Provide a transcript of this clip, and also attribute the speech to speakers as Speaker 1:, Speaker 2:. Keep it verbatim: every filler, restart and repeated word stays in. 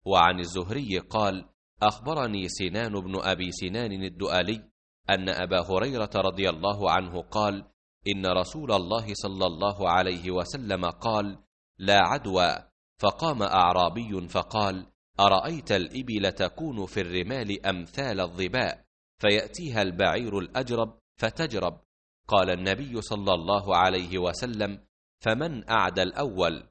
Speaker 1: وعن الزهري قال: أخبرني سنان بن أبي سنان الدؤلي أن أبا هريرة رضي الله عنه قال: إن رسول الله صلى الله عليه وسلم قال: لا عدوى. فقام أعرابي فقال: أرأيت الإبل تكون في الرمال أمثال الظباء، فيأتيها البعير الأجرب فتجرب. قال النبي صلى الله عليه وسلم: فمن أعدى الأول؟